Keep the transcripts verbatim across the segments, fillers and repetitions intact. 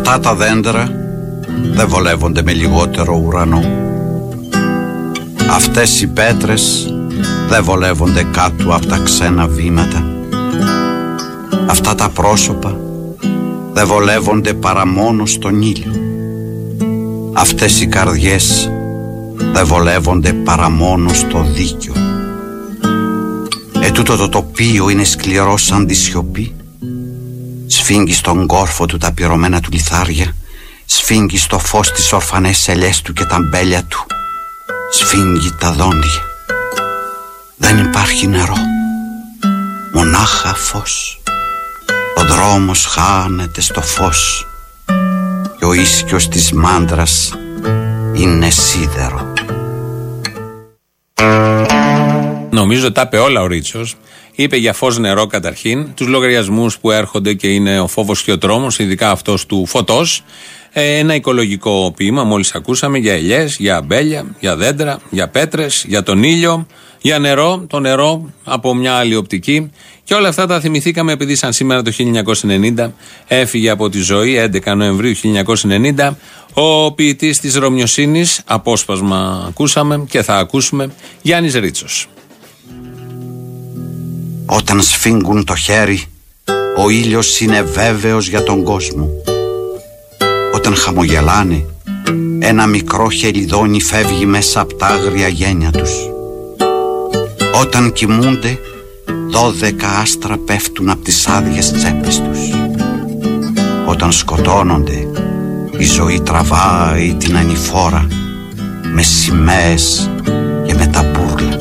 Αυτά τα δέντρα δεν βολεύονται με λιγότερο ουρανό. Αυτές οι πέτρες δεν βολεύονται κάτω από τα ξένα βήματα. Αυτά τα πρόσωπα δεν βολεύονται παρά μόνο στον ήλιο. Αυτές οι καρδιές δεν βολεύονται παρά μόνο στο δίκιο. Ετούτο το τοπίο είναι σκληρό σαν τη σιωπή. Σφίγγει στον κόρφο του τα πυρωμένα του λιθάρια, σφίγγει στο φως τις ορφανές ελιές του και τα μπέλια του, σφίγγει τα δόντια. Δεν υπάρχει νερό, μονάχα φως. Ο δρόμος χάνεται στο φως και ο ίσκιος της μάντρας είναι σίδερο. Νομίζω τα είπε όλα ο Ρίτσος. Είπε για φως, νερό καταρχήν, τους λογαριασμούς που έρχονται και είναι ο φόβος και ο τρόμος, ειδικά αυτός του φωτός. Ε, ένα οικολογικό ποίημα, μόλις ακούσαμε, για ελιές, για αμπέλια, για δέντρα, για πέτρες, για τον ήλιο, για νερό, το νερό από μια άλλη οπτική. Και όλα αυτά τα θυμηθήκαμε επειδή σαν σήμερα το χίλια εννιακόσια ενενήντα έφυγε από τη ζωή, έντεκα Νοεμβρίου χίλια εννιακόσια ενενήντα, ο ποιητής της Ρωμιοσύνης, απόσπασμα ακούσαμε και θα ακούσουμε, Γιάννης Ρίτσος. Όταν σφίγγουν το χέρι, ο ήλιος είναι βέβαιος για τον κόσμο. Όταν χαμογελάνε, ένα μικρό χελιδόνι φεύγει μέσα από τα άγρια γένια τους. Όταν κοιμούνται, δώδεκα άστρα πέφτουν από τις άδειες τσέπες τους. Όταν σκοτώνονται, η ζωή τραβάει την ανηφόρα με σημαίες και με τα μπούρλα.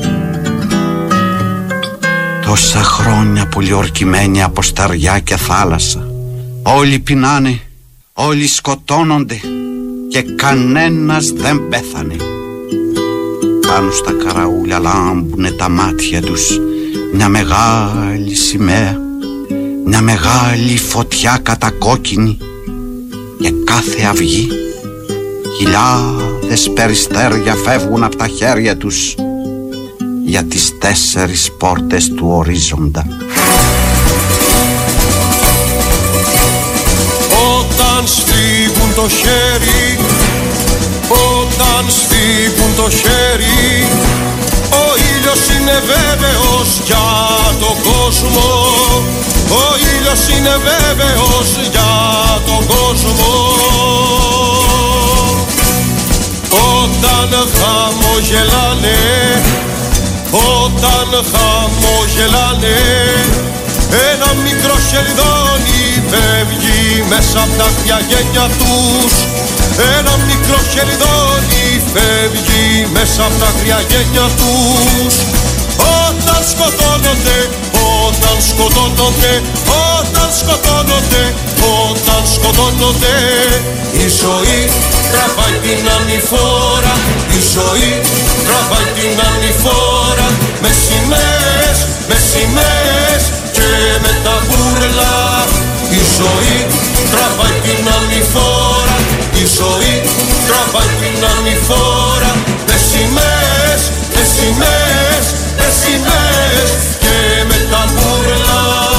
Τόσα χρόνια πολιορκημένοι από στεριά και θάλασσα, όλοι πεινάνε, όλοι σκοτώνονται και κανένας δεν πέθανε. Πάνω στα καραούλια λάμπουνε τα μάτια τους μια μεγάλη σημαία, μια μεγάλη φωτιά κατακόκκινη, και κάθε αυγή χιλιάδες περιστέρια φεύγουν από τα χέρια τους για τις τέσσερις πόρτες του ορίζοντα. Όταν σφίγγουν το χέρι, όταν σφίγγουν το χέρι, ο ήλιος είναι βέβαιος για τον κόσμο. Ο ήλιος είναι βέβαιος για τον κόσμο. Όταν χαμογελάνε, όταν χαμογελάνε, ένα μικρό χεριδόνι φεύγει μέσα από τα χρειαγένια τους. Ένα μικρό χεριδόνι φεύγει μέσα από τα χρειαγένια τους. Όταν σκοτώνονται, όταν σκοτώνονται, όταν σκοτώνονται, όταν σκοτώνονται, η ζωή τραβάει την ανηφόρα, η ζωή τραβάει την ανηφόρα, με σημαίες, με σημαίες και με τα μπούρλα. Η ζωή τραβάει την ανηφόρα, η ζωή τραβάει την ανηφόρα, με σημαίες, με σημαίες, με σημαίες και με τα μπούρλα.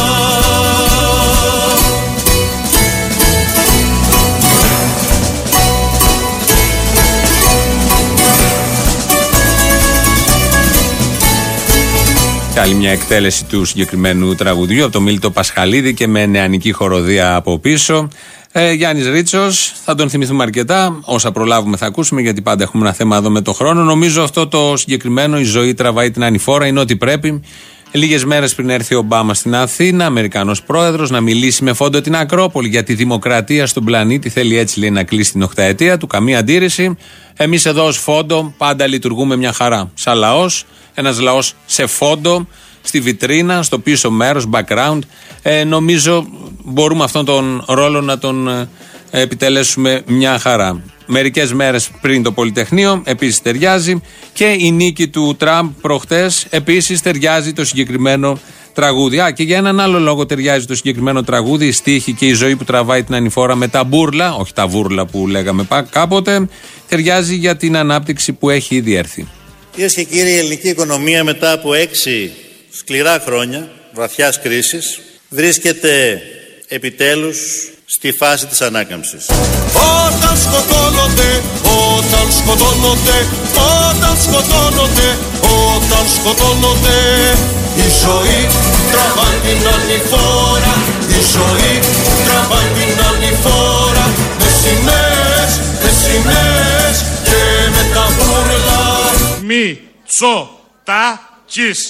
Άλλη μια εκτέλεση του συγκεκριμένου τραγουδιού από το Μίλτο Πασχαλίδη και με νεανική χοροδία από πίσω. Ε, Γιάννης Ρίτσος, θα τον θυμηθούμε αρκετά. Όσα προλάβουμε θα ακούσουμε, γιατί πάντα έχουμε ένα θέμα εδώ με το χρόνο. Νομίζω αυτό το συγκεκριμένο, η ζωή τραβάει την ανηφόρα, είναι ό,τι πρέπει. Λίγες μέρες πριν έρθει ο Ομπάμα στην Αθήνα, Αμερικανός πρόεδρος, να μιλήσει με φόντο την Ακρόπολη για τη δημοκρατία στον πλανήτη. Θέλει έτσι, λέει, να κλείσει την οχταετία του. Καμία αντίρρηση. Εμείς εδώ ως φόντο πάντα λειτουργούμε μια χαρά. Σαν λαός, ένας λαός σε φόντο, στη βιτρίνα, στο πίσω μέρος, background. Ε, νομίζω μπορούμε αυτόν τον ρόλο να τον ε, επιτελέσουμε μια χαρά. Μερικές μέρες πριν το Πολυτεχνείο, επίσης ταιριάζει, και η νίκη του Τραμπ προχτές επίσης ταιριάζει το συγκεκριμένο τραγούδι. Α, και για έναν άλλο λόγο ταιριάζει το συγκεκριμένο τραγούδι, η στίχη και η ζωή που τραβάει την ανηφόρα με τα μπούρλα, όχι τα βούρλα που λέγαμε κάποτε, ταιριάζει για την ανάπτυξη που έχει ήδη έρθει. Κυρίες και κύριοι, η ελληνική οικονομία μετά από έξι σκληρά χρόνια βαθιάς κρίσης βρίσκεται επιτέλους στη φάση της ανάκαμψης. Όταν σκοτώνονται, όταν σκοτώνονται, όταν σκοτώνονται, όταν σκοτώνονται, η ζωή τραβάει την άλλη φορά, η ζωή τραβάει την άλλη φορά, με σημαίες, με σημαίες και με τα βούρλα. Μη τσο τα κις.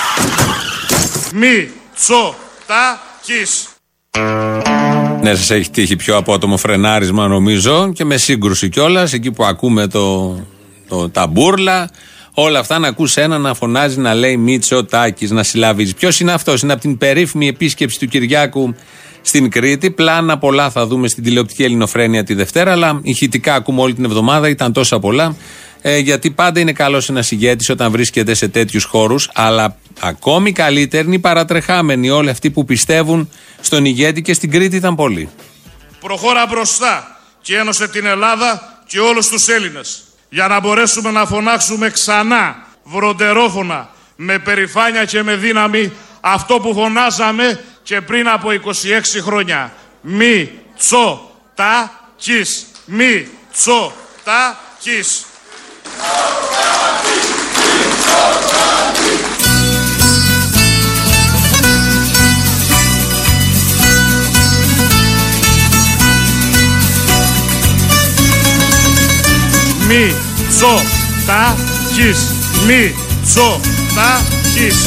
Μη τσο τα κις. Ναι, σας έχει τύχει πιο απότομο φρενάρισμα νομίζω και με σύγκρουση κιόλας, εκεί που ακούμε το, το, τα μπούρλα, όλα αυτά να ακούς ένα να φωνάζει, να λέει Μητσοτάκης, να συλλαβίζει. Ποιος είναι αυτός? Είναι από την περίφημη επίσκεψη του Κυριάκου στην Κρήτη. Πλάνα πολλά θα δούμε στην τηλεοπτική Ελληνοφρένεια τη Δευτέρα, αλλά ηχητικά ακούμε όλη την εβδομάδα, ήταν τόσα πολλά. Ε, γιατί πάντα είναι καλός ένας ηγέτης όταν βρίσκεται σε τέτοιους χώρους, αλλά ακόμη καλύτεροι είναι οι παρατρεχάμενοι, όλοι αυτοί που πιστεύουν στον ηγέτη, και στην Κρήτη ήταν πολλοί. Προχώρα μπροστά και ένωσε την Ελλάδα και όλους τους Έλληνες, για να μπορέσουμε να φωνάξουμε ξανά βροντερόφωνα, με περηφάνεια και με δύναμη, αυτό που φωνάζαμε και πριν από είκοσι έξι χρόνια. Μη τσο τα κις. Μη τσο τα κις. Μη τσο τα κις. Μη τσο τα κις.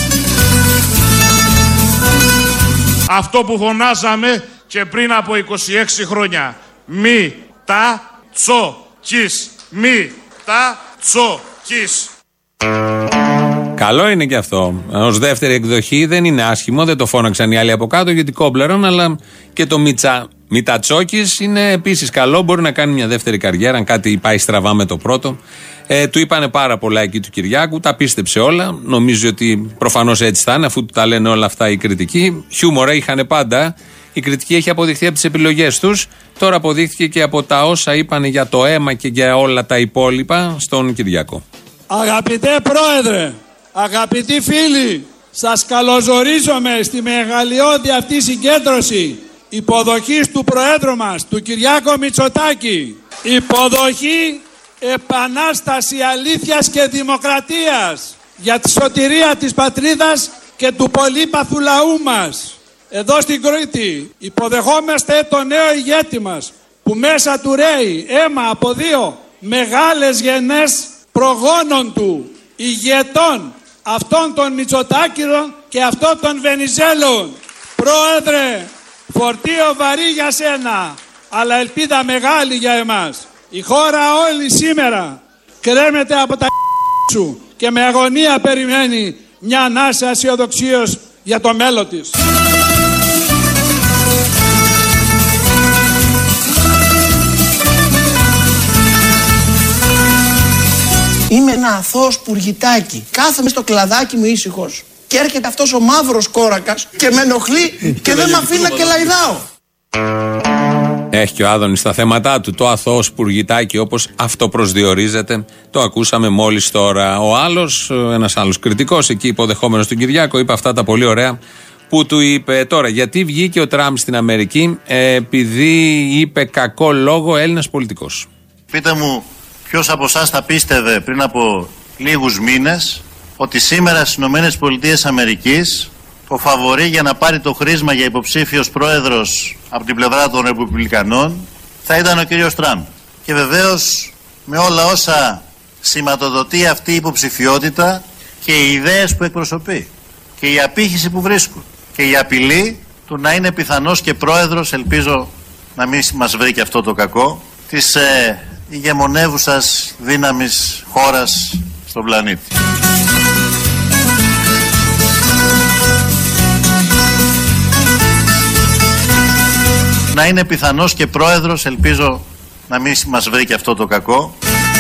Αυτό που φωνάζαμε και πριν από είκοσι έξι χρόνια. Μη τα τσο κις. Μη τα τσο κις. Καλό είναι και αυτό. Ως δεύτερη εκδοχή δεν είναι άσχημο, δεν το φώναξαν οι άλλοι από κάτω γιατί κόμπλεραν, αλλά και το Μιτσα, Μητατσόκης είναι επίσης καλό. Μπορεί να κάνει μια δεύτερη καριέρα, αν κάτι πάει στραβά με το πρώτο. Ε, του είπανε πάρα πολλά εκεί του Κυριάκου, τα πίστεψε όλα. Νομίζω ότι προφανώς έτσι θα είναι, αφού του τα λένε όλα αυτά οι κριτικοί. Χιούμορα είχαν πάντα. Η κριτική έχει αποδειχθεί από τις επιλογές τους. Τώρα αποδείχθηκε και από τα όσα είπαν για το αίμα και για όλα τα υπόλοιπα στον Κυριάκο. Αγαπητέ Πρόεδρε, αγαπητοί φίλοι, σας καλωσορίζομαι στη μεγαλειώδη αυτή συγκέντρωση υποδοχής του Προέδρου μας, του Κυριάκο Μητσοτάκη. Υποδοχή, επανάσταση αλήθειας και δημοκρατίας για τη σωτηρία της πατρίδας και του πολύπαθου λαού μας. Εδώ στην Κρήτη υποδεχόμαστε τον νέο ηγέτη μας, που μέσα του ρέει αίμα από δύο μεγάλες γενές προγόνων του, ηγετών, αυτών των Μητσοτάκηρων και αυτών των Βενιζέλων. Πρόεδρε, φορτίο βαρύ για σένα, αλλά ελπίδα μεγάλη για εμάς. Η χώρα όλη σήμερα κρέμεται από τα σου και με αγωνία περιμένει μια ανάσα αισιοδοξίας για το μέλλον της. Είμαι ένα αθώο σπουργητάκι. Κάθομαι στο κλαδάκι μου ήσυχος. Και έρχεται αυτός ο μαύρος κόρακας και με ενοχλεί και δεν με αφήνει να κελαϊδάω. Έχει και ο Άδωνης στα θέματα του, το αθώο σπουργητάκι όπως αυτό προσδιορίζεται. Το ακούσαμε μόλις τώρα. Ο άλλος, ένας άλλος κριτικός εκεί υποδεχόμενος τον Κυριάκο, είπε αυτά τα πολύ ωραία που του είπε. Τώρα, γιατί βγήκε ο Τραμπ στην Αμερική? Ε, επειδή είπε κακό λόγο Έλληνας πολιτικός. Πείτε μου, ποιος από εσάς θα πίστευε πριν από λίγους μήνες ότι σήμερα στις Ηνωμένες Πολιτείες Αμερικής το φαβορί για να πάρει το χρήσμα για υποψήφιος πρόεδρος από την πλευρά των Ρεπουμπλικανών θα ήταν ο κύριος Τραμπ. Και βεβαίως με όλα όσα σηματοδοτεί αυτή η υποψηφιότητα και οι ιδέες που εκπροσωπεί και η απήχηση που βρίσκουν και η απειλή του να είναι πιθανός και πρόεδρος, ελπίζω να μην μας βρει και αυτό το κακό, της ε, ηγεμονεύουσας δύναμης χώρας στον πλανήτη. Να είναι πιθανός και πρόεδρος, ελπίζω να μην μας βρει και αυτό το κακό.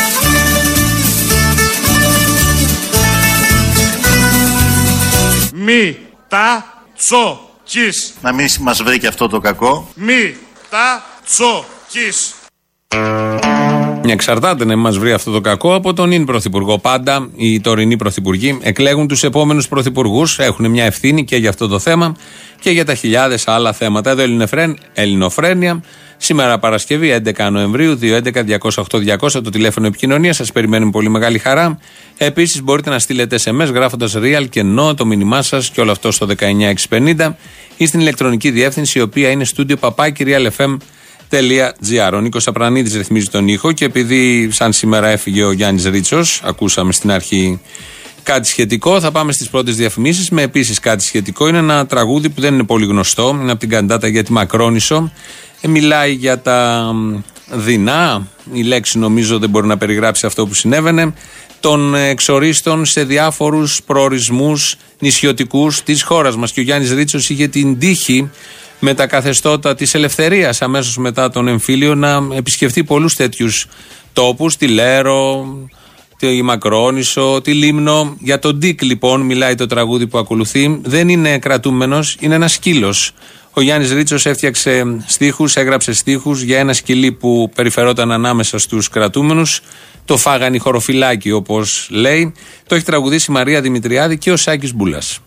Μη τα τσο κις. Να μην μας βρει και αυτό το κακό. Μη τα τσο κις. Εξαρτάται να μας βρει αυτό το κακό από τον ίν πρωθυπουργό. Πάντα οι τωρινοί πρωθυπουργοί εκλέγουν τους επόμενους πρωθυπουργούς. Έχουν μια ευθύνη και για αυτό το θέμα και για τα χιλιάδες άλλα θέματα. Εδώ Ελληνοφρένεια. Σήμερα Παρασκευή έντεκα Νοεμβρίου, δύο έντεκα διακόσια οκτώ διακόσια το τηλέφωνο επικοινωνίας. Σας περιμένουμε πολύ μεγάλη χαρά. Επίσης μπορείτε να στείλετε ες εμ ες γράφοντας real και no το μήνυμά σας και όλο αυτό στο δεκαεννιά εξακόσια πενήντα ή στην ηλεκτρονική διεύθυνση η οποία είναι studio παπάκι realfm.gr. Ο Νίκος Απρανίδης ρυθμίζει τον ήχο και επειδή σαν σήμερα έφυγε ο Γιάννης Ρίτσος, ακούσαμε στην αρχή κάτι σχετικό, θα πάμε στις πρώτες διαφημίσεις με επίσης κάτι σχετικό. Είναι ένα τραγούδι που δεν είναι πολύ γνωστό, είναι από την καντάτα για τη Μακρόνισσο. Ε, μιλάει για τα δεινά, η λέξη νομίζω δεν μπορεί να περιγράψει αυτό που συνέβαινε, των εξορίστων σε διάφορους προορισμούς νησιωτικούς της χώρας μας. Και ο Γιάννης Ρίτσος είχε την τύχη με τα καθεστώτα της ελευθερίας αμέσως μετά τον εμφύλιο να επισκεφτεί πολλούς τέτοιους τόπους, τη Λέρο, τη Μακρόνισσο, τη Λίμνο. Για τον Ντίκ λοιπόν μιλάει το τραγούδι που ακολουθεί. Δεν είναι κρατούμενος, είναι ένας σκύλος. Ο Γιάννης Ρίτσος έφτιαξε στίχους, έγραψε στίχους για ένα σκυλί που περιφερόταν ανάμεσα στους κρατούμενους. Το φάγανε οι χωροφυλάκοι όπως λέει. Το έχει τραγουδήσει η Μαρία Δημητριάδη και ο Σάκης Μπούλας.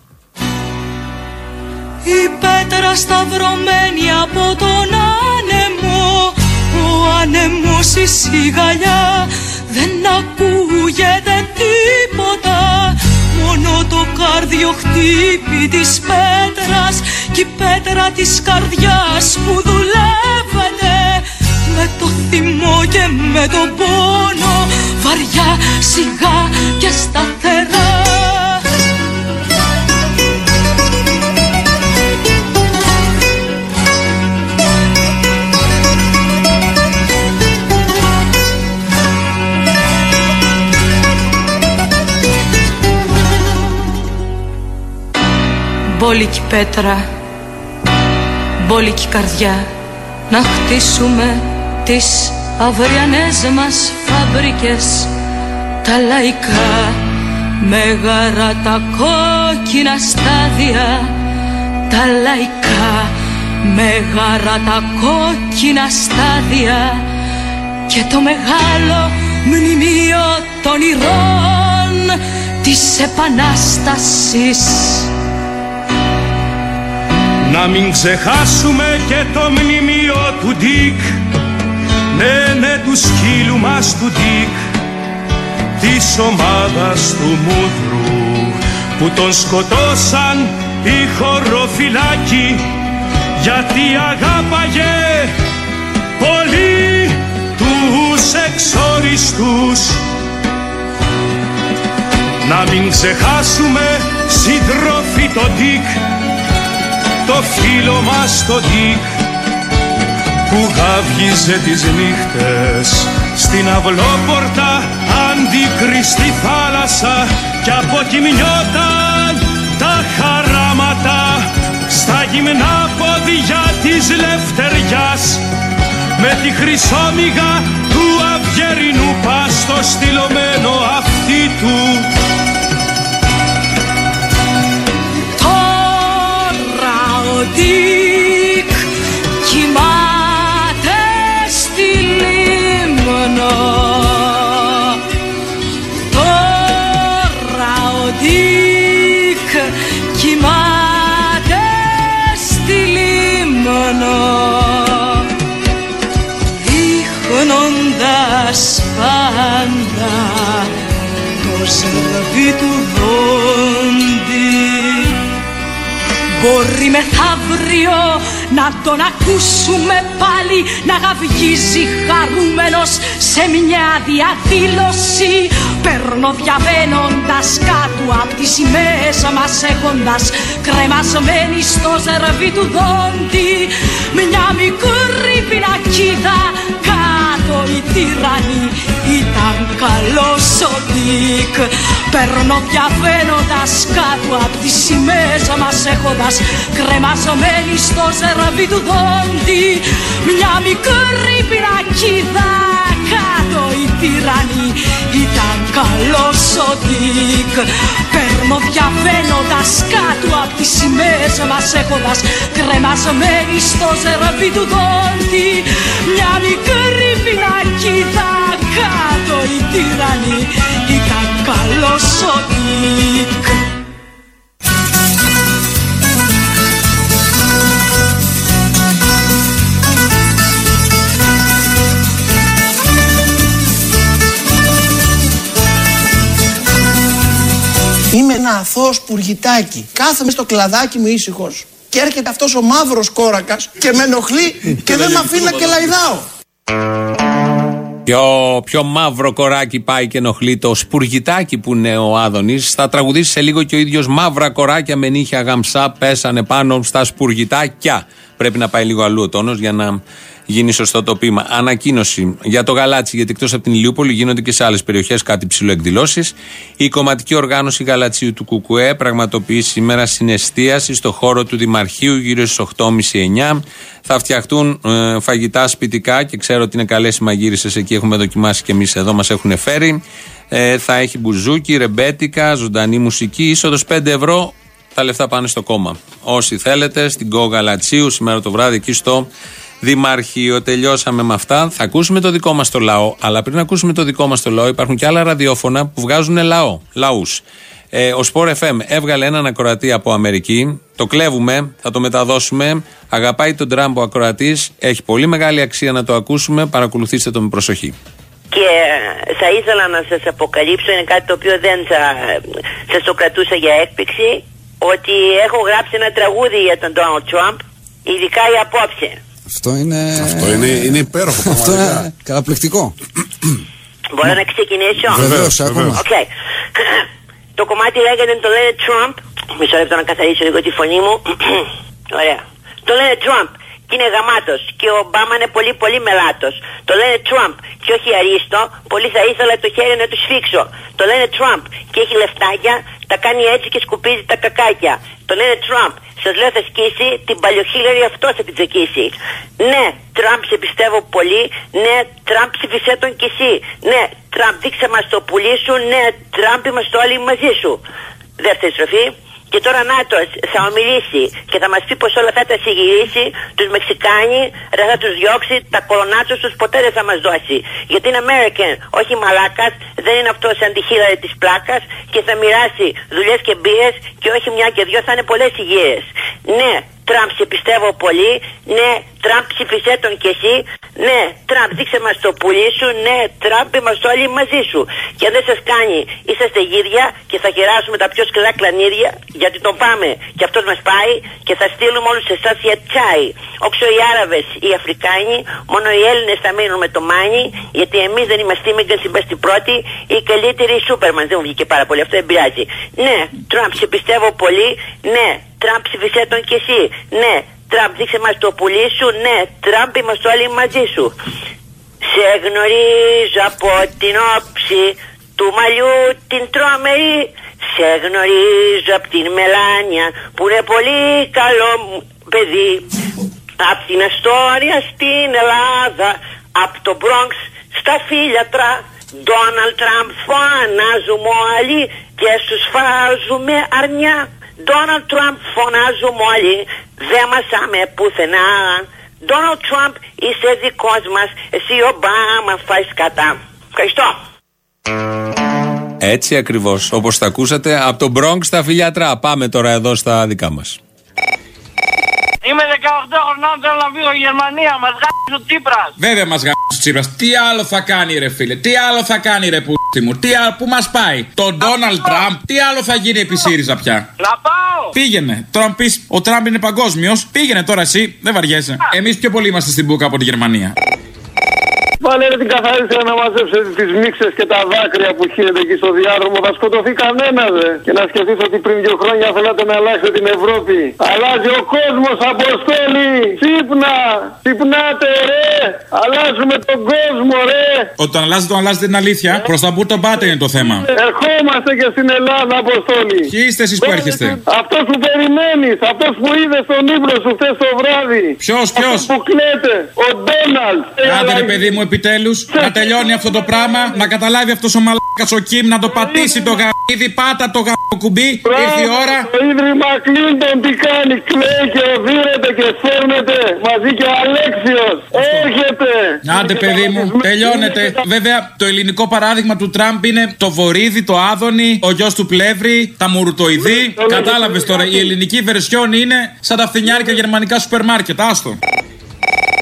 Η πέτρα σταυρωμένη από τον άνεμο, ο άνεμος η σιγαλιά, δεν ακούγεται τίποτα, μόνο το κάρδιο χτύπη της πέτρας κι η πέτρα της καρδιάς που δουλεύεται με το θυμό και με τον πόνο, βαριά, σιγά και σταθερά. Μπόλικη πέτρα, μπόλικη καρδιά, να χτίσουμε τις αυριανές μας φάμπρικες, τα λαϊκά μέγαρα τα κόκκινα στάδια, τα λαϊκά μέγαρα τα κόκκινα στάδια και το μεγάλο μνημείο των ηρώων της Επανάστασης. Να μην ξεχάσουμε και το μνημείο του Ντίκ, ναι ναι του σκύλου μας του Ντίκ, της ομάδας του Μούδρου που τον σκοτώσαν οι χωροφυλάκοι γιατί αγάπαγε πολύ τους εξόριστους. Να μην ξεχάσουμε σύντροφοι το Ντίκ, το φίλο μας το Ντίκ που γάβγιζε τις νύχτες στην αυλόπορτα αντίκριστη θάλασσα κι αποκοιμιόταν τα χαράματα στα γυμνά πόδια της λευτεριάς με τη χρυσόμυγα του αυγερινού πάστο στυλωμένο αυτί του. Ο Ντίκ κοιμάται στη Λίμνο, τώρα ο Ντίκ κοιμάται στη Λίμνο, δείχνοντας πάντα το ζεύγι του δόντι. Μπορεί μεθαύριο να τον ακούσουμε πάλι να γαυγίζει χαρούμενος σε μια διαδήλωση. Παίρνω διαβαίνοντας κάτω απ' τις σημαίες μας έχοντας κρεμασμένη στο ζερβί του δόντι μια μικρή πινακίδα κάτω η τυραννή. Ήταν καλός ο Ντίκ. Παίρνω διαβαίνοντας κάτω απ' τις σημαίες μας έχοντας κρεμασμένη στο ζερβί του δόντι μια μικρή πινακίδα κάτω η τυραννή. Ήταν καλός ο Ντίκ. Παίρνω διαβαίνοντας κάτω απ' τις σημαίες μας έχοντας κρεμασμένη στο ζερβί του δόντι μια μικρή πινακίδα ένα αθώο σπουργητάκι. Κάθομαι στο κλαδάκι μου ήσυχος. Και έρχεται αυτός ο μαύρος κόρακας και με ενοχλεί και δεν με αφήνει να κελαϊδάω. Πιο, πιο μαύρο κοράκι πάει και ενοχλεί το σπουργητάκι που είναι ο Άδωνης. Θα τραγουδήσει σε λίγο και ο ίδιος. Μαύρα κοράκια με νύχια γαμψά πέσανε πάνω στα σπουργητάκια. Πρέπει να πάει λίγο αλλού ο τόνος για να γίνει σωστό το ποίημα. Ανακοίνωση για το Γαλάτσι, γιατί εκτός από την Ηλιούπολη γίνονται και σε άλλες περιοχές κάτι ψηλοεκδηλώσεις. Η κομματική οργάνωση Γαλατσίου του ΚΚΕ πραγματοποιεί σήμερα συναισθίαση στο χώρο του Δημαρχείου γύρω στις οκτώ και μισή εννιά. Θα φτιαχτούν ε, φαγητά σπιτικά και ξέρω ότι είναι καλές οι μαγείρισες εκεί. Έχουμε δοκιμάσει και εμείς εδώ, μας έχουν φέρει. Ε, θα έχει μπουζούκι, ρεμπέτικα, ζωντανή μουσική, είσοδος πέντε ευρώ. Τα λεφτά πάνε στο κόμμα. Όσοι θέλετε, στην ΚΟ Γαλατσίου σήμερα το βράδυ εκεί στο Δημαρχείο. Τελειώσαμε με αυτά. Θα ακούσουμε το δικό μας το λαό. Αλλά πριν ακούσουμε το δικό μας το λαό, υπάρχουν και άλλα ραδιόφωνα που βγάζουν λαό, λαούς. Ε, ο Sport εφ εμ έβγαλε έναν ακροατή από Αμερική. Το κλέβουμε, θα το μεταδώσουμε. Αγαπάει τον Τραμπ ο ακροατής. Έχει πολύ μεγάλη αξία να το ακούσουμε. Παρακολουθήστε το με προσοχή. Και θα ήθελα να σας αποκαλύψω, είναι κάτι το οποίο δεν θα σας το κρατούσα για έκπληξη, ότι έχω γράψει ένα τραγούδι για τον Ντόναλντ Τραμπ, ειδικά η απόψε. Αυτό είναι... Αυτό είναι, είναι υπέροχο πραγματικά. Αυτό είναι καταπληκτικό. Μπορώ να ξεκινήσω? Βεβαίως, ακούμε. Okay. Το κομμάτι λέγεται το λένε Τραμπ. Μισό λεπτό να καθαρίσω λίγο τη φωνή μου. Ωραία. Το λένε Τραμπ και είναι γαμάτος. Και ο Ομπάμα είναι πολύ πολύ μελάτος. Το λένε Τραμπ και όχι αρίστο. Πολύ θα ήθελα το χέρι να του σφίξω. Το λένε Τραμπ και έχει λεφτάκια. Τα κάνει έτσι και σκουπίζει τα κακάκια. Το λένε Τραμπ. Σας λέω θα σκίσει την παλιοχίλερη, αυτό θα την τσεκίσει. Ναι, Τραμπ σε πιστεύω πολύ. Ναι, Τραμπ ψηφισέ τον κι εσύ. Ναι, Τραμπ δείξε μας το πουλί σου. Ναι, Τραμπ είμαστε όλοι μαζί σου. Δεύτερη στροφή. Και τώρα ΝΑΤΟΣ θα ομιλήσει και θα μας πει πως όλα αυτά τα συγγυρίσει, τους Μεξικάνοι δεν θα τους διώξει, τα κολονάτσους τους ποτέ δεν θα μας δώσει. Γιατί είναι American, όχι μαλάκας, δεν είναι αυτό σαν τη χίλαρη της πλάκας και θα μοιράσει δουλειές και μπύρες και όχι μια και δυο, θα είναι πολλές υγείες. Ναι, Τραμπ σε πιστεύω πολύ. Ναι, Τραμπ ψηφισέ τον κι εσύ. Ναι, Τραμπ δείξε μας το πουλί σου. Ναι, Τραμπ είμαστε όλοι μαζί σου. Και αν δεν σας κάνει, είσαστε γίδια και θα κεράσουμε τα πιο σκληρά κλανίδια, γιατί τον πάμε και αυτός μας πάει και θα στείλουμε όλους εσάς για τσάι. Όξω οι Άραβες, οι Αφρικάνοι, μόνο οι Έλληνες θα μείνουν με το μάνι, γιατί εμείς δεν είμαστε Μίγκαν στην πρώτη, οι καλύτεροι Σούπερμαν. Δεν μου βγήκε πάρα πολύ, αυτό δεν πειράζει. Ναι, Τραμπ σε πιστεύω πολύ. Ναι, Τραμπ ψηφισέ τον κι εσύ. Ναι, Τραμπ δείξε μας το πουλί σου. Ναι, Τραμπ είμαστε όλοι μαζί σου. Σε γνωρίζω από την όψη του μαλλιού την τρόμερη. Σε γνωρίζω από την Μελάνια που είναι πολύ καλό παιδί. Απ' την Αστόρια στην Ελλάδα, απ' το Μπρόγκς στα Φίλιατρα. Ντόναλντ Τραμπ φωνάζουμε όλοι και στους φάζουμε αρνιά. Ντόναλντ Τραμπ φωνάζουμε όλοι, δεν μας άμε πουθενά. Ντόναλντ Τραμπ είσαι δικός μας, εσύ Ομπάμα φάεις κατά. Ευχαριστώ. Έτσι ακριβώς, όπως τα ακούσατε, από τον Μπρόγκ στα Φιλιατρά. Πάμε τώρα εδώ στα δικά μας. Είμαι δεκαοκτώ χρονών, θέλω να φύγω Γερμανία, μας γάμισε ο Τσίπρας. Βέβαια μας γάμισε ο Τσίπρας. Τι άλλο θα κάνει ρε φίλε, τι άλλο θα κάνει ρε π***η μου, τι άλλο, πού μας πάει. Τον Ντόναλντ Τραμπ, τι άλλο θα γίνει επί ΣΥΡΙΖΑ πια. Να πάω. Πήγαινε, τώρα αν πεις ο Τραμπ είναι παγκόσμιος, πήγαινε τώρα εσύ, δεν βαριέσαι. Εμείς πιο πολύ είμαστε στην μπουκα από τη Γερμανία. Πάνε την καθαρίστρια να μαζέψετε τις μίξες και τα δάκρυα που χύνεται εκεί στο διάδρομο. Θα σκοτωθεί κανένα δε. Και να σκεφτείς ότι πριν δύο χρόνια θέλατε να αλλάξετε την Ευρώπη. Αλλάζει ο κόσμος, Αποστόλη! Ξύπνα! Ξυπνάτε ρε! Αλλάζουμε τον κόσμο ρε! Όταν αλλάζετε, τον αλλάζετε την αλήθεια. Ε. Προς τα που τον πάτε είναι το θέμα. Ερχόμαστε και στην Ελλάδα, Αποστόλη. Ποιοι είστε εσείς που έρχεστε? Αυτός που περιμένεις, αυτός που είδες στον ύπνο σου χθες το βράδυ. Ποιος, ποιος? Που κλαίτε, ο Ντόναλντ. Άντε ρε παιδί μου, επιτέλους, να τελειώνει αυτό το πράγμα, να καταλάβει αυτός ο μαλάκας ο Κιμ, να το πατήσει το γαμίδι, πάτα το γαμοκουμπί, ήρθε η ώρα. Το Ίδρυμα Κλίντον τι κάνει, κλαίει και οδύρεται και σέρνεται, μαζί και ο Αλέξιος, έρχεται. Άντε παιδί μου, τελειώνεται. Βέβαια, το ελληνικό παράδειγμα του Τραμπ είναι το Βορίδι, το Άδωνη, ο γιος του Πλεύρη, τα Μουρουτοειδή. Κατάλαβες τώρα, η ελληνική βερσιόν είναι σαν τα φθηνιάρικα γερμανικά σούπερ μάρκετ, άστο.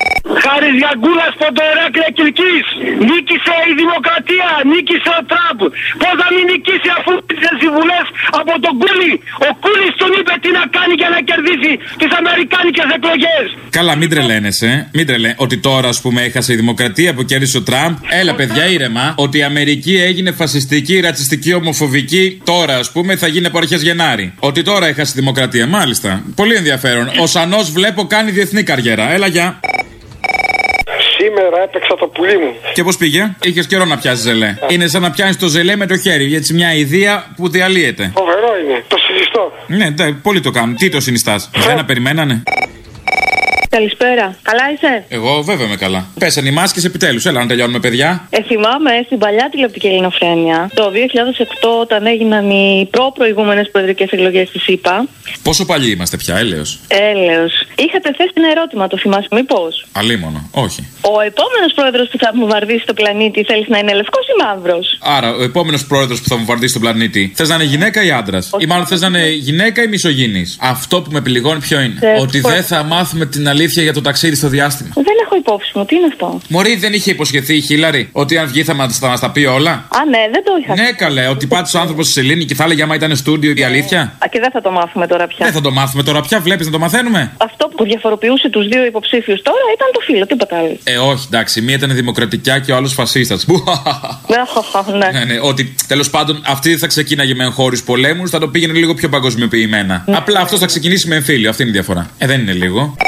Χαριζιαγκούλας Ποντοεράκλεια Κιλκής. Νίκησε η δημοκρατία, νίκησε ο Τραμπ. Πώς να μην νικήσει αφού πήρε συμβουλές από τον Κούλι. Ο Κούλις τον είπε τι να κάνει για να κερδίσει τις αμερικάνικες εκλογές. Καλά, μην τρελαίνεσαι. Μην τρελέ. Ότι τώρα, ας πούμε, έχασε η δημοκρατία που κέρδισε ο Τραμπ. Έλα, παιδιά, ήρεμα. Ότι η Αμερική έγινε φασιστική, ρατσιστική, ομοφοβική. Τώρα, ας πούμε, θα γίνει από αρχές Γενάρη. Ότι τώρα έχασε η δημοκρατία. Μάλιστα. Πολύ ενδιαφέρον. Ο Σανός βλέπω κάνει διεθνή καριέρα. Έλα, γεια. Σήμερα έπαιξα το πουλί μου. Και πώς πήγε? Είχες καιρό να πιάσεις ζελέ. Είναι σαν να πιάνεις το ζελέ με το χέρι. Έτσι μια ιδέα που διαλύεται. Φοβερό είναι. Το συνιστώ. Ναι, ναι, πολύ το κάνουν. Τι το συνιστάς? Δεν περιμένανε. Καλησπέρα. Καλά είσαι? Εγώ βέβαια είμαι καλά. Πέσανε οι μάσκες επιτέλους. Έλα να τελειώνουμε, παιδιά. Ε, θυμάμαι στην παλιά τηλεοπτική ελληνοφρένεια το δύο χιλιάδες οκτώ όταν έγιναν οι προ-προηγούμενες προεδρικές εκλογές της ΗΠΑ. Πόσο παλιοί είμαστε πια, έλεος? Έλεος. Είχατε θέσει ένα ερώτημα, το θυμάσαι μήπως? Αλίμονο, όχι. Ο επόμενος πρόεδρος που θα βομβαρδίσει το πλανήτη θέλεις να είναι λευκός ή μαύρος? Άρα, ο επόμενος πρόεδρος που θα βομβαρδίσει το πλανήτη θες να είναι γυναίκα ή άντρας? Ή μάλλον θες να είναι γυναίκα ή μισογυνής? Αυτό που με πληγώνει ποιο είναι? Ε, Ότι πώς... δεν θα μάθουμε την αλήθεια για το ταξίδι στο διάστημα. Δεν έχω υπόψη μου, τι είναι αυτό? Μωρή, δεν είχε υποσχεθεί η Χίλαρη ότι αν βγει θα μας τα, τα πει όλα? Α, ναι, δεν το είχα. Ναι, καλέ, ότι πάτησε ο άνθρωπος στη σελήνη και θα έλεγε άμα ήταν στούντιο η αλήθεια. Α, και δεν θα το μάθουμε τώρα πια. Δεν θα το μάθουμε τώρα πια, βλέπεις να το μαθαίνουμε. Αυτό που διαφοροποιούσε τους δύο υποψήφιους τώρα ήταν το φύλο, τίποτα άλλο. Ε, όχι, εντάξει, μία ήταν δημοκρατικιά και ο άλλος φασίστας. Ναι. Ναι, ναι, ότι τέλος πάντων αυτή δεν θα ξεκίναγε με εγχώριους πολέμους, θα το πήγαινε λίγο πιο παγκοσμιοποιημένα. Ναι. Απλά αυτός θα ξεκινήσει με εμφύλιο, αυτή είναι η διαφορά. Ε, δεν είναι λίγο.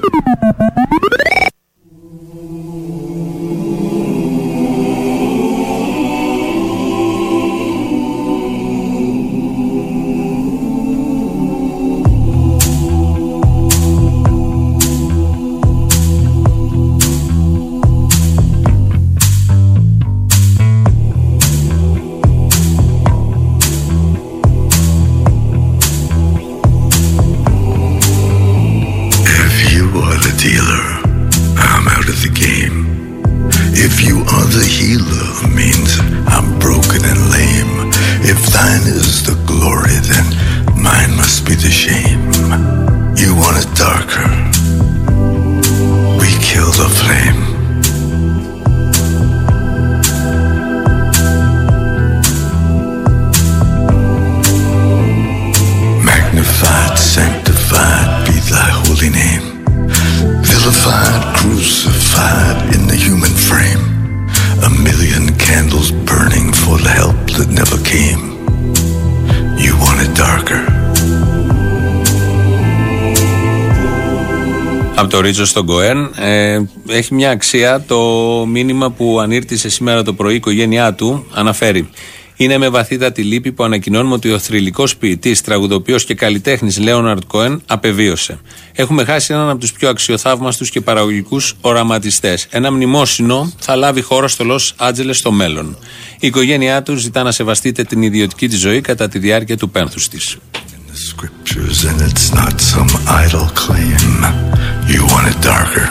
Από το Ρίτσο στον Κοέν. Ε, έχει μια αξία το μήνυμα που ανήρτησε σήμερα το πρωί η οικογένειά του. Αναφέρει: είναι με βαθύτατη λύπη που ανακοινώνουμε ότι ο θρυλικός ποιητής, τραγουδοποιός και καλλιτέχνης Λέοναρντ Κοέν απεβίωσε. Έχουμε χάσει έναν από τους πιο αξιοθαύμαστους και παραγωγικούς οραματιστές. Ένα μνημόσυνο θα λάβει χώρα στο Λος Άντζελες στο μέλλον. Η οικογένειά του ζητά να σεβαστείτε την ιδιωτική της ζωή κατά τη διάρκεια του πένθους της. Scriptures and it's not some idle claim. You want it darker.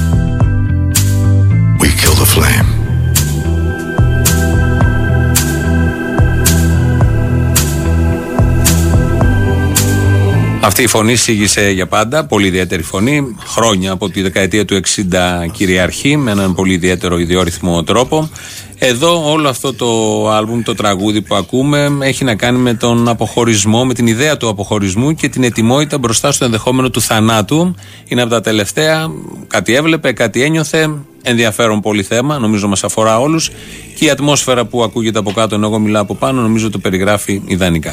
We kill the flame. Αυτή η φωνή σήγησε για πάντα, πολύ ιδιαίτερη φωνή, χρόνια από τη δεκαετία του εξήντα κυριαρχεί με έναν πολύ ιδιαίτερο ιδιόρυθμο τρόπο. Εδώ όλο αυτό το άλμπουμ, το τραγούδι που ακούμε έχει να κάνει με τον αποχωρισμό, με την ιδέα του αποχωρισμού και την ετοιμότητα μπροστά στο ενδεχόμενο του θανάτου. Είναι από τα τελευταία, κάτι έβλεπε, κάτι ένιωθε, ενδιαφέρον πολύ θέμα, νομίζω μας αφορά όλους και η ατμόσφαιρα που ακούγεται από κάτω ενώ εγώ μιλάω από πάνω νομίζω το περιγράφει ιδανικά.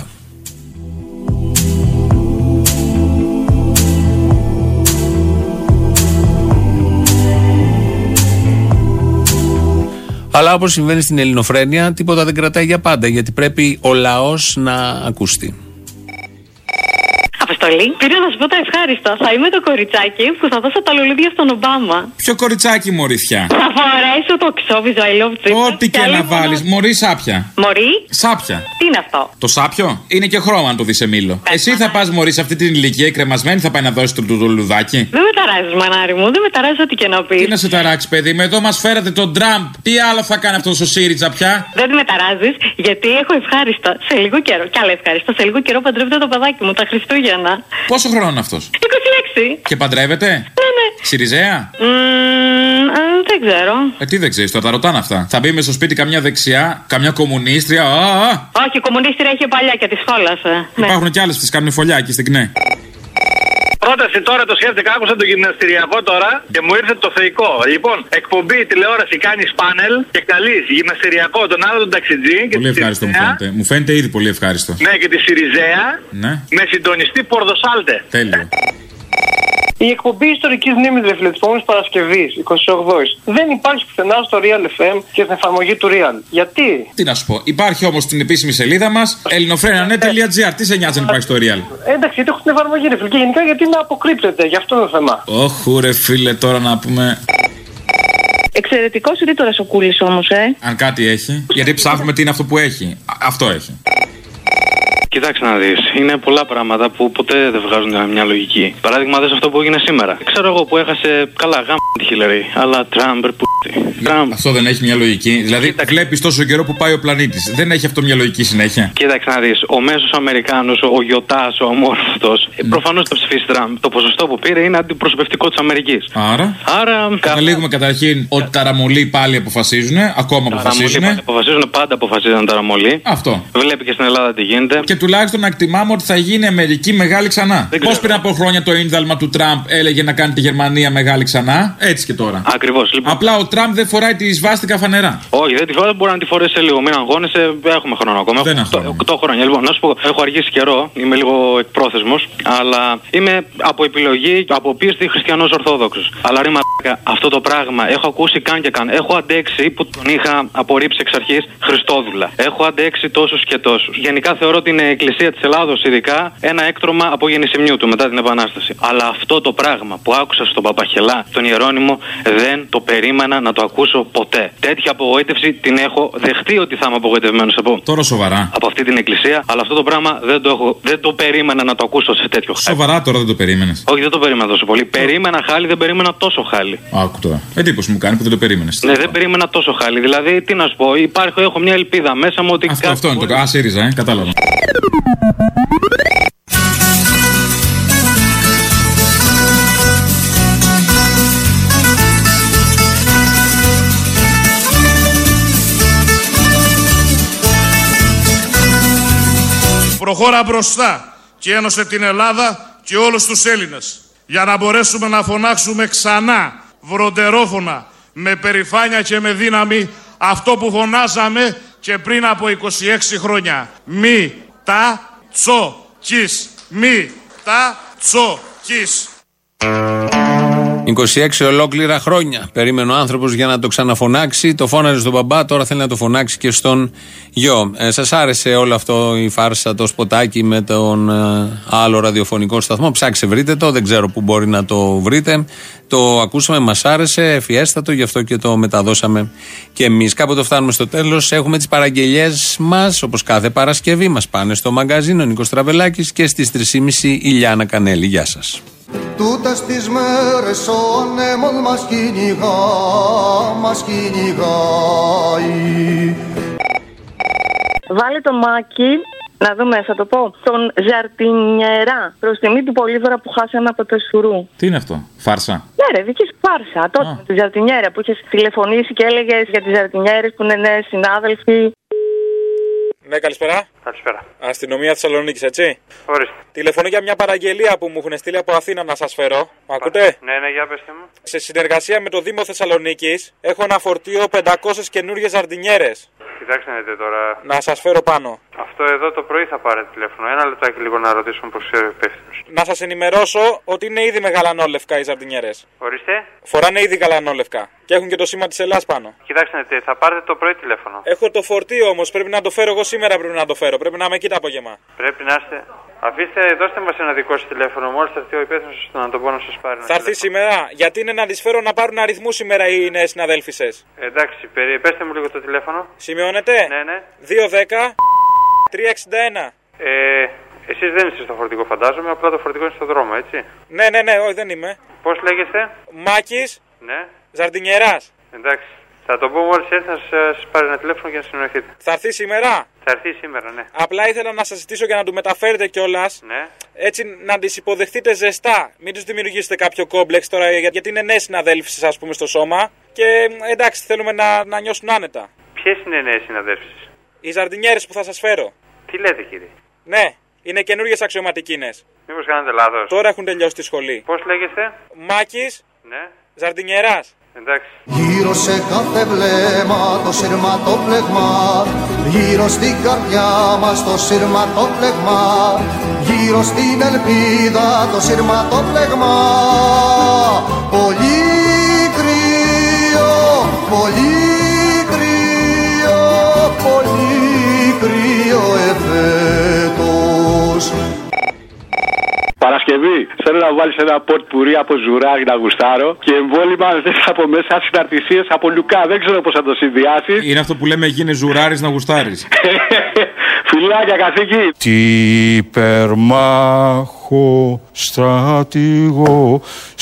Αλλά όπως συμβαίνει στην ελληνοφρένεια, τίποτα δεν κρατάει για πάντα, γιατί πρέπει ο λαός να ακουστεί. Αποστολή, πήρα να σου πω τα ευχάριστα. Θα είμαι το κοριτσάκι που θα δώσω τα λουλούδια στον Ομπάμα. Ποιο κοριτσάκι, μωρήθια? Θα φορέσω το ξόβιζο I love Twitter. Ό,τι και να μόνο... βάλεις, μωρή σάπια. Μωρή? Σάπια. Τι είναι αυτό? Το σάπιο? Είναι και χρώμα, αν το δεις σε μήλο. Εσύ θα πας, μωρή, σε αυτή την ηλικία, κρεμασμένη, θα πάει να δώσει το, το, το λουλουδάκι. Δεν με ταράζεις, μανάρι μου, δεν με ταράζει ό,τι και να πεις. Τι να σε ταράξει, παιδί μου, εδώ μας φέρατε τον Τραμπ. Τι άλλο θα κάνει αυτό ο ΣΥΡΙΖΑ πια? Δεν με ταράζεις, γιατί έχω ευχάριστα σε λίγο καιρό. Κι άλλα ευχάριστα. Σε λίγο καιρό παντρεύεται το παιδάκι μου, τα Χριστούγεννα. Πόσο χρόνο είναι αυτός? είκοσι έξι. Και παντρεύεται? Ναι, ναι. ΣΥΡΙΖΑ? Mm, δεν ξέρω. Ε, τι δεν ξέρει, τώρα τα ρωτάνε αυτά. Θα μπει με στο σπίτι καμιά δεξιά, καμιά κομμουνίστρια. Α, α. Όχι, κομμουνίστρια είχε παλιά και τη σχόλασε. Υπάρχουν ναι. και άλλες που τις κάνουν φωλιά εκεί στην ΚΝΕ. Πρόταση τώρα το σκέφτηκα, άκουσα το γυμναστηριακό τώρα και μου ήρθε το θεϊκό. Λοιπόν, εκπομπή τηλεόραση κάνει πάνελ και καλεί γυμναστηριακό τον άλλο τον ταξιτζή. Πολύ ευχάριστο μου φαίνεται. Μου φαίνεται ήδη πολύ ευχάριστο. Ναι, και τη Σιριζέα. Ναι. Με συντονιστή Πορδοσάλτε. Τέλειο. Η εκπομπή ιστορικής μνήμης τη επόμενη Παρασκευή, εικοστή όγδοη, δεν υπάρχει πουθενά στο Real εφ εμ και στην εφαρμογή του Real. Γιατί? Τι να σου πω, υπάρχει όμως στην επίσημη σελίδα μας ελληνοφρένια τελεία τζι άρ. Τι σε νοιάζει αν υπάρχει στο Real? Εντάξει, γιατί έχω την εφαρμογή, ρε φίλε. Και γενικά γιατί με αποκρύπτεται, γι' αυτό είναι το θέμα. Όχου, ρε φίλε, τώρα να πούμε. Εξαιρετικός ρήτορας ο Κούλης όμως, ε. Αν κάτι έχει. Γιατί ψάχνουμε τι είναι αυτό που έχει. Α, αυτό έχει. Κοιτάξτε να δεις, είναι πολλά πράγματα που ποτέ δεν βγάζουν μια λογική. Παράδειγμα, δες αυτό που έγινε σήμερα. Ξέρω εγώ που έχασε καλά γάμ τη Χίλαρη, αλλά Τραμπ, που. Αυτό δεν έχει μια λογική. Δηλαδή, βλέπεις τόσο καιρό που πάει ο πλανήτης. Δεν έχει αυτό μια λογική συνέχεια. Κοίταξε να δεις, ο μέσος Αμερικάνος, ο γιοτάς, ο αμόρφωτος, mm. προφανώς θα ψηφίσει Τραμπ. Το ποσοστό που πήρε είναι αντιπροσωπευτικό της Αμερικής. Άρα. Άρα καταλήγουμε καταρχήν ότι τα ραμολί πάλι αποφασίζουν. Ακόμα αποφασίζουν. Πάλι αποφασίζουν, πάντα αποφασίζουν τα ραμολί. Αυτό. Βλέπει και στην Ελλάδα τι γίνεται. Και τουλάχιστον να εκτιμάμε ότι θα γίνει Αμερική μεγάλη ξανά. Πώς πριν από χρόνια το ίνδαλμα του Τραμπ έλεγε να κάνει τη Γερμανία μεγάλη ξανά, έτσι και τώρα. Ακριβώς. Λοιπόν. Απλά ο Τραμπ δεν φοράει τη σβάστηκα φανερά. Όχι, δεν τη φοράει, μπορεί να τη φορέσει σε λίγο. Μην αγχώνεσαι, έχουμε χρόνο ακόμα. Δεν έχω οκτώ χρόνια. Λοιπόν, να σου πω, έχω αργήσει καιρό, είμαι λίγο εκπρόθεσμος, αλλά είμαι από επιλογή, από πίστη χριστιανός Ορθόδοξος. Αλλά ρε μαλάκα, αυτό το πράγμα έχω ακούσει καν και καν. Έχω αντέξει που τον είχα απορρίψει εξ αρχής Χριστόδουλα. Έχω αντέξει τόσους και τόσους. Γενικά θεωρώ την Εκκλησία της Ελλάδος, ειδικά, ένα έκτρωμα από γεννησιμιού του μετά την Επανάσταση. Αλλά αυτό το πράγμα που άκουσα στον Παπαχελά, τον Ιερώνυμο, δεν το περίμενα να το ακούσω ποτέ. Τέτοια απογοήτευση την έχω δεχτεί ότι θα είμαι απογοητευμένος από. Τώρα σοβαρά. Από αυτή την εκκλησία, αλλά αυτό το πράγμα δεν το, έχω, δεν το περίμενα να το ακούσω σε τέτοιο χάλι. Σοβαρά τώρα δεν το περίμενες? Όχι, δεν το περίμενα τόσο πολύ. Περίμενα χάλι, δεν περίμενα τόσο χάλι. Άκου τώρα. Εντύπωση μου κάνει που δεν το περίμενες. Ναι, δεν περίμενα τόσο χάλι. Δηλαδή, τι να σου πω, υπάρχει, έχω μια ελπίδα μέσα μου ότι. Αυτό, αυτό είναι το. Α, ΣΥΡΙΖΑ, ε, κατάλαβα. Προχώρα μπροστά και ένωσε την Ελλάδα και όλους τους Έλληνες για να μπορέσουμε να φωνάξουμε ξανά βροντερόφωνα με περηφάνεια και με δύναμη αυτό που φωνάζαμε και πριν από είκοσι έξι χρόνια. Μη τα τσοκις. Μη τα τσοκις. είκοσι έξι ολόκληρα χρόνια περίμενε ο άνθρωπος για να το ξαναφωνάξει. Το φώναζε στον μπαμπά, τώρα θέλει να το φωνάξει και στον γιο. Ε, σας άρεσε όλο αυτό η φάρσα, το σποτάκι με τον ε, άλλο ραδιοφωνικό σταθμό? Ψάξε, βρείτε το, δεν ξέρω που μπορεί να το βρείτε. Το ακούσαμε, μας άρεσε, ευφιέστατο, γι' αυτό και το μεταδώσαμε και εμείς. Κάποτε φτάνουμε στο τέλος, έχουμε τις παραγγελίες μας, όπως κάθε Παρασκευή. Μας πάνε στο μαγκαζίνο Νίκος Τραβελάκης και στις τρεις και μισή η Λιάννα Κανέλη. Γεια σας. Τούτες τις μέρες ο ανέμος μας κυνηγά, μας κυνηγάει. Βάλε το Μάκη, να δούμε, θα το πω, τον Ζαρτινιέρα, προς τιμή του Πολύδωρα που χάσαμε από το Σουρού. Τι είναι αυτό, φάρσα? Ναι ρε, δική σου φάρσα, τότε με τη Ζαρτινιέρα που είχες τηλεφωνήσει και έλεγες για τις Ζαρτινιέρες που είναι νέες συνάδελφοι. Ναι, καλησπέρα. Καλησπέρα. Αστυνομία Θεσσαλονίκης, έτσι. Ορίστε. Τηλεφωνώ για μια παραγγελία που μου έχουν στείλει από Αθήνα να σας φέρω. Μ' ακούτε? Ναι, ναι, για πέστε μου. Σε συνεργασία με το Δήμο Θεσσαλονίκης έχω ένα φορτίο πεντακόσιες καινούριες ζαρτινιέρες. Κοιτάξτε να δείτε τώρα. Να σας φέρω πάνω. Αυτό εδώ το πρωί θα πάρετε τηλέφωνο. Ένα λεπτάκι λίγο να ρωτήσουμε πως ξέρει ο υπεύθυνος. Να σας ενημερώσω ότι είναι ήδη με γαλανόλευκα οι ζαρτινιέρες. Ορίστε. Φοράνε ήδη γαλανόλευκα. Και έχουν και το σήμα της Ελλάς πάνω. Κοιτάξτε να δείτε, θα πάρετε το πρωί τηλέφωνο. Έχω το φορτίο όμως, πρέπει να το φέρω εγώ σήμερα. Πρέπει να το φέρω. Πρέπει να είμαι εκεί το απόγευμα. Πρέπει να είστε. Αφήστε, δώστε μας ένα δικό σας τηλέφωνο. Μόλις θα έρθει ο υπεύθυνος να το πω να σας πάρει. Θα έρθει σήμερα, γιατί είναι να τις φέρω να πάρουν αριθμού σήμερα οι νέες συναδέλφισες. Εντάξει, περί... πέστε μου λίγο το τηλέφωνο. Σημειώνετε? Ναι, ναι. δύο δέκα τρία εξήντα ένα. Ε, εσείς δεν είστε στο φορτικό, φαντάζομαι. Απλά το φορτικό είναι στο δρόμο, έτσι. Ναι, ναι, ναι, όχι, δεν είμαι. Πώς λέγεστε? Μάκης. Ναι. Ζαρτινιεράς. Εντάξει. Θα το πω μόλις έρθει να σας πάρει ένα τηλέφωνο και να συνοηθείτε. Θα έρθει σήμερα? Θα έρθει σήμερα, ναι. Απλά ήθελα να σας ζητήσω για να του μεταφέρετε κιόλας. Ναι. Έτσι να τις υποδεχτείτε ζεστά. Μην τους δημιουργήσετε κάποιο κόμπλεξ τώρα, γιατί είναι νέες συναδέλφισες, ας πούμε, στο σώμα. και εντάξει, θέλουμε να, να νιώσουν άνετα. Ποιες είναι οι νέες συναδέλφισες? Οι ζαρντινιέρες που θα σας φέρω. Τι λέτε, κύριε? Ναι, είναι καινούργιες αξιωματικίνες. Μήπως κάνετε λάθος? Τώρα έχουν τελειώσει τη σχολή. Πώς λέγεστε? Μάκης. Ναι. Ζαρντινιεράς. Εντάξει. Γύρω σε κάθε βλέμμα το σειρματόπλεγμα, γύρω στην καρδιά μας το σειρματόπλεγμα, γύρω στην ελπίδα το σειρματόπλεγμα. Πολύ κρύο, πολύ κρύο, πολύ κρύο εφέτος. Παρασκευή, θέλω να βάλεις ένα ποτ πουρί από ζουράρι να γουστάρω και εμβόλυμα αν θες από μέσα συναρτησίες από Λουκά. Δεν ξέρω πώς θα το συνδυάσεις. Είναι αυτό που λέμε γίνει ζουράρις να γουστάρεις. Φιλάκια, καθήκη. Τι υπερμάχο στρατηγό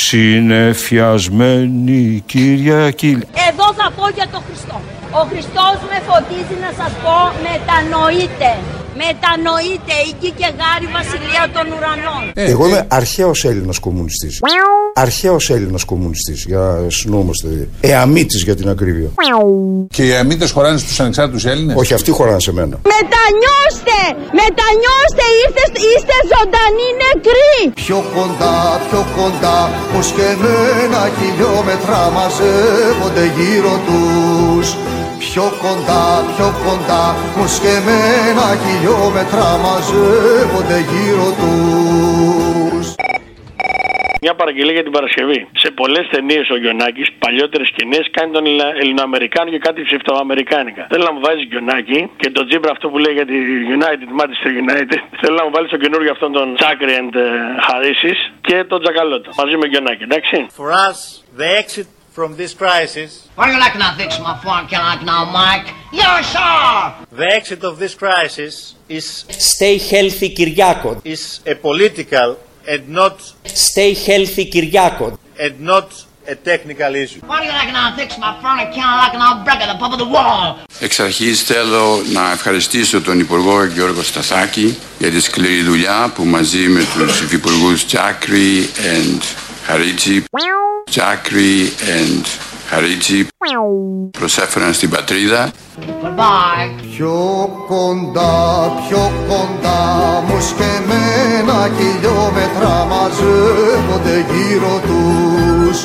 συνεφιασμένη Κυριακή. Εδώ θα πω για τον Χριστό. Ο Χριστός με φωτίζει να σας πω, μετανοείτε. Μετανοείτε, εκεί και γάρι βασιλεία των ουρανών. Ε, Εγώ είμαι αρχαίος Έλληνας κομμουνιστής. Αρχαίος Έλληνας κομμουνιστής, για να συνόμαστε. Εαμίτης για την ακρίβεια. Και οι Εαμίτες χωράνε στους ανεξάρτητους Έλληνες? Όχι, αυτοί χωράνε σε μένα. Μετανιώστε! Μετανιώστε! Είστε, είστε ζωντανοί νεκροί! Πιο κοντά, πιο κοντά, πως και εμένα χιλιόμετρα μαζεύονται γύρω τους. Πιο κοντά, πιο κοντά, πως και εμένα χιλιόμετρα μαζεύονται γύρω τους. Μια παραγγελία για την Παρασκευή. Σε πολλές ταινίες ο Γιοννάκης, παλιότερες και νέες, κάνει τον Ελληνοαμερικάνο και κάτι ψευτοαμερικάνικα. Θέλω να μου βάζεις Γιοννάκη και τον Τζίμπρα αυτό που λέει για τη United, Manchester United. Θέλω να μου βάλεις το καινούργιο αυτόν τον Chakri and Harisis και τον Τζακαλώτο. Μαζί με Γιοννάκη, εντάξει. For us, the exit from this crisis. What do you like now, fix my phone? Can I like now, Mike? Yes, sir! The exit of this crisis is. Stay healthy, Kyriako. Is a political and not. Stay healthy, Kyriako. And not a technical issue. What do you like now, fix my phone? Can I like now, break at the top of the wall? Εξ αρχής θέλω να ευχαριστήσω τον Υπουργό Γιώργο Σταθάκη για τη σκληρή δουλειά που μαζί με τους Υφυπουργούς Chakri and Harichi, Chakri and Harichi προσέφεραν στην πατρίδα. Goodbye. Πιο κοντά, πιο κοντά, μους και εμένα χιλιόμετρα μαζεύονται γύρω τους.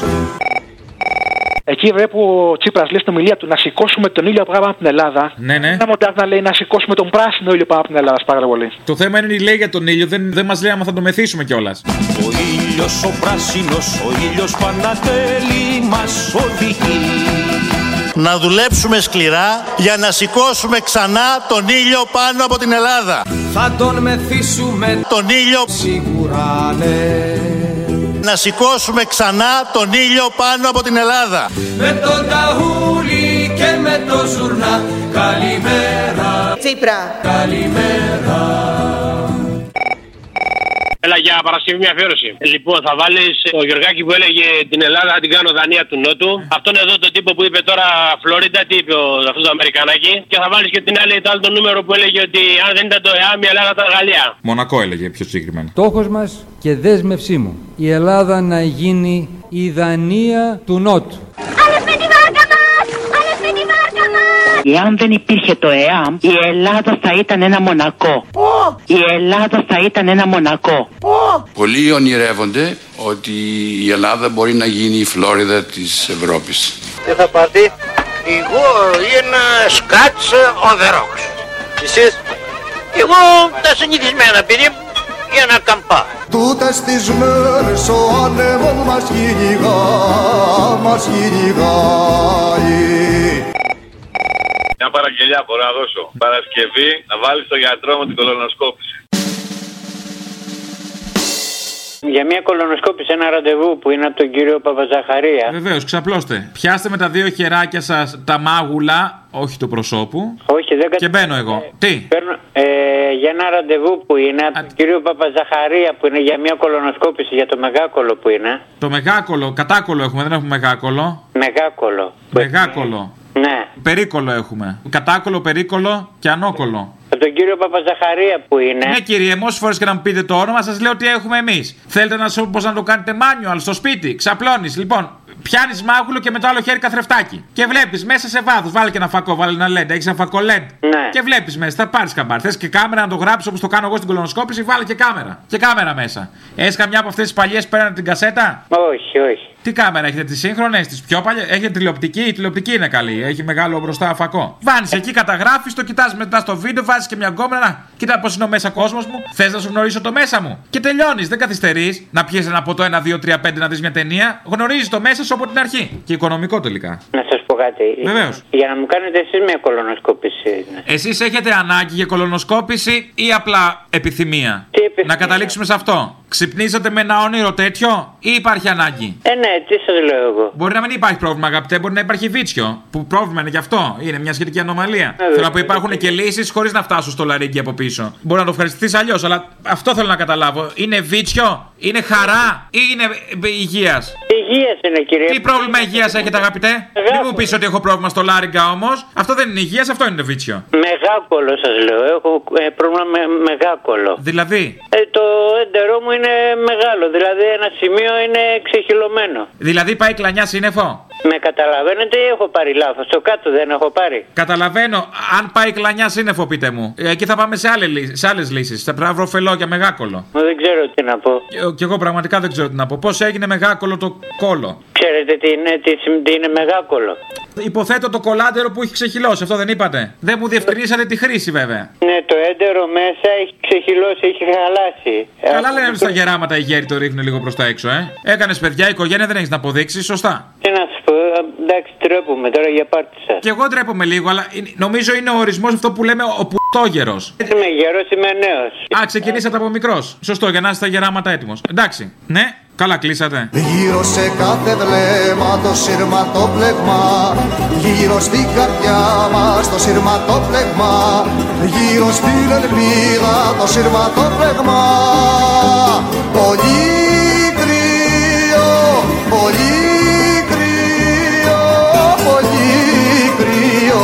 Εκεί βλέπω ο Τσίπρας λέει στην ομιλία του να σηκώσουμε τον ήλιο πάνω από την Ελλάδα. Ναι, ναι. Ένα μοντάζ να λέει να σηκώσουμε τον πράσινο ήλιο πάνω από την Ελλάδα. Πάρα πολύ. Το θέμα είναι λέει για τον ήλιο, δεν, δεν μας λέει άμα θα το μεθύσουμε κιόλας. Ο ήλιος ο πράσινος, ο ήλιος Πανατέλη μας οδηγεί. Να δουλέψουμε σκληρά για να σηκώσουμε ξανά τον ήλιο πάνω από την Ελλάδα. Θα τον μεθύσουμε τον ήλιο σίγουρα ναι. Να σηκώσουμε ξανά τον ήλιο πάνω από την Ελλάδα. Με τον ταούλι και με το ζουρνά. Καλημέρα Τσίπρα. Καλημέρα. Έλα για Παρασκευή μια αφιέρωση. Λοιπόν, θα βάλεις το Γεωργάκη που έλεγε την Ελλάδα την κάνω Δανία του Νότου. Αυτόν εδώ το τύπο που είπε τώρα Φλόριντα, τι είπε αυτό το Αμερικανάκι. Και θα βάλεις και την άλλη, το άλλο το νούμερο που έλεγε ότι αν δεν ήταν το ΕΑΜ η Ελλάδα ήταν Γαλλία. Μονακό έλεγε πιο συγκεκριμένα. Στόχος μας και δέσμευσή μου η Ελλάδα να γίνει η Δανία του Νότου. Άλλες με τη βάρκα μας! Άλλες με τη βάρκα μας! Εάν δεν υπήρχε το ΕΑΜ, η Ελλάδα θα ήταν ένα Μονακό. Η Ελλάδα θα ήταν ένα Μονακό. Πολλοί ονειρεύονται ότι η Ελλάδα μπορεί να γίνει η Φλόριδα της Ευρώπης. Τι θα πάρει? Εγώ είναι σκάτς on the rocks. Εσείς? Εγώ τα συνηθισμένα παιδί μου για να καμπά. Τούτες τις μέρες ο άνεμος μας κυνηγά, μας κυνηγάει. Μια παραγγελιά μπορώ να δώσω. Παρασκευή να βάλεις το γιατρό μου την κολονοσκόπηση. Για μια κολονοσκόπηση, ένα ραντεβού που είναι από τον κύριο Παπαζαχαρία. Βεβαίως, ξαπλώστε. Πιάστε με τα δύο χεράκια σας τα μάγουλα, όχι του προσώπου. Όχι, δεν Και μπαίνω εγώ. Ε, Τι? Παίρνω, ε, για ένα ραντεβού που είναι από τον κύριο Παπαζαχαρία που είναι για μια κολονοσκόπηση για το μεγάκολο που είναι. Το μεγάκολο, κατάκολο έχουμε, δεν έχουμε μεγάκολο. Μεγάκολο. Μεγάκολο. Ναι. Περίκολο έχουμε. Κατάκολο, περίκολο και ανώκολο. Από τον κύριο Παπαζαχαρία που είναι. Ναι, κύριε, μόσες φορές και να μου πείτε το όνομα, σας λέω τι έχουμε εμείς. Θέλετε να σου πω πώς να το κάνετε manual στο σπίτι. Ξαπλώνεις. Λοιπόν, Πιάνει μάγουλο και με το άλλο χέρι καθρεφτάκι. Και βλέπει μέσα σε βάθος. Βάλε και ένα φακό, βάλε ένα λεντ. Έχει ένα φακό λεντ. Ναι. Και βλέπει μέσα, θα πάρει καμπάρ. Θε και κάμερα να το γράψει όπως το κάνω εγώ στην κολονοσκόπηση, βάλε και κάμερα. Και κάμερα μέσα. Έχει καμιά από αυτές τις παλιές που παίρνανε την κασέτα? Όχι, όχι. Τι κάμερα έχετε, τις σύγχρονες, τις πιο παλιές? Έχετε τηλεοπτική, η τηλεοπτική είναι καλή. Έχει μεγάλο μπροστά φακό. Βάνεις εκεί, καταγράφεις, το κοιτάς μετά στο βίντεο, βάζεις και μια γκόμενα. Να, κοίτα πώς είναι ο μέσα κόσμος μου. Θες να σου γνωρίσω το μέσα μου? Και τελειώνεις, δεν καθυστερείς. Να πιεις ένα ποτό, ένα, δύο, τρία, πέντε να δεις μια ταινία. Γνωρίζεις το μέσα σου από την αρχή. Και οικονομικό τελικά. Να σας πω κάτι. Βεβαίως. Για να μου κάνετε εσείς μια κολονοσκόπηση. Εσείς έχετε ανάγκη για κολονοσκόπηση ή απλά επιθυμία? Τι επιθυμία? Να καταλήξουμε σε αυτό. Ξυπνήσατε με ένα όνειρο τέτοιο ή υπάρχει ανάγκη? Ε, ναι, τι σας λέω εγώ. Μπορεί να μην υπάρχει πρόβλημα, αγαπητέ, μπορεί να υπάρχει βίτσιο. Που πρόβλημα είναι γι' αυτό. Είναι μια σχετική ανομαλία. Ε, θέλω να πω, υπάρχουν και λύσεις χωρίς να φτάσω στο λαρύγκι από πίσω. Μπορεί να το ευχαριστηθείς αλλιώς, αλλά αυτό θέλω να καταλάβω. Είναι βίτσιο, είναι χαρά ή είναι υγείας? Υγείας είναι, κύριε. Τι πρόβλημα υγείας έχετε, αγαπητέ? Μην μου πεις ότι έχω πρόβλημα στο λάριγκα όμως. Αυτό δεν είναι υγείας, αυτό είναι το βίτσιο. Μεγάκολο σας λέω. Έχω ε, πρόβλημα με μεγάκολο. Δηλαδή? Ε, το έντερό μου είναι μεγάλο. Δηλαδή ένα σημείο είναι ξεχυλωμένο. Δηλαδή πάει κλανιά σύννεφο? Με καταλαβαίνετε ή έχω πάρει λάθος? Το κάτω δεν έχω πάρει. Καταλαβαίνω. Αν πάει κλανιά σύννεφο, πείτε μου. Εκεί θα πάμε σε, άλλη, σε άλλες λύσεις. Θα πρέπει να βρω φελό για μεγάκολο. Δεν ξέρω τι να πω. Και, και εγώ πραγματικά δεν ξέρω τι να πω. Πώς έγινε μεγάκολο το κόλο? Ξέρετε τι είναι, τι, τι είναι μεγάκολο? Υποθέτω το κολάντερο που έχει ξεχυλώσει. Αυτό δεν είπατε? Δεν μου διευκρινίσατε τη χρήση, βέβαια. Ναι, το έντερο μέσα έχει ξεχυλώσει, έχει χαλάσει. Καλά λένε στα γεράματα οι γέροι το ρίχνουν λίγο προς τα έξω, ε. Έκανες παιδιά, οικογένεια, δεν έχεις να αποδείξεις, σωστά. Τι να σου πω, εντάξει, τρέπομαι τώρα για πάρτι σας. Και εγώ ντρέπομαι λίγο, αλλά νομίζω είναι ο ορισμός αυτό που λέμε ο πουτόγερος. Είμαι γερός, είμαι νέος. Α, ξεκινήσατε από μικρός. Σωστό, για να είστε στα γεράματα έτοιμος. Εντάξει, ναι. Καλά κλείσατε. Γύρω σε κάθε βλέμμα το σειρματόπλεγμα, γύρω στην καρδιά μας το σειρματόπλεγμα, γύρω στην ελπίδα το σειρματόπλεγμα. Πολύ κρύο, πολύ κρύο, πολύ κρύο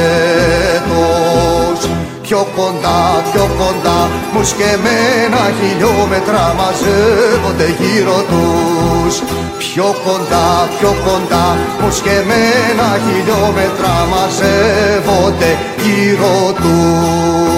εφέτος. Πιο κοντά, πιο κοντά, μου σκεμμένα χιλιόμετρα μαζεύονται γύρω τους. Πιο κοντά, πιο κοντά, μου σκεμμένα χιλιόμετρα μαζεύονται γύρω τους.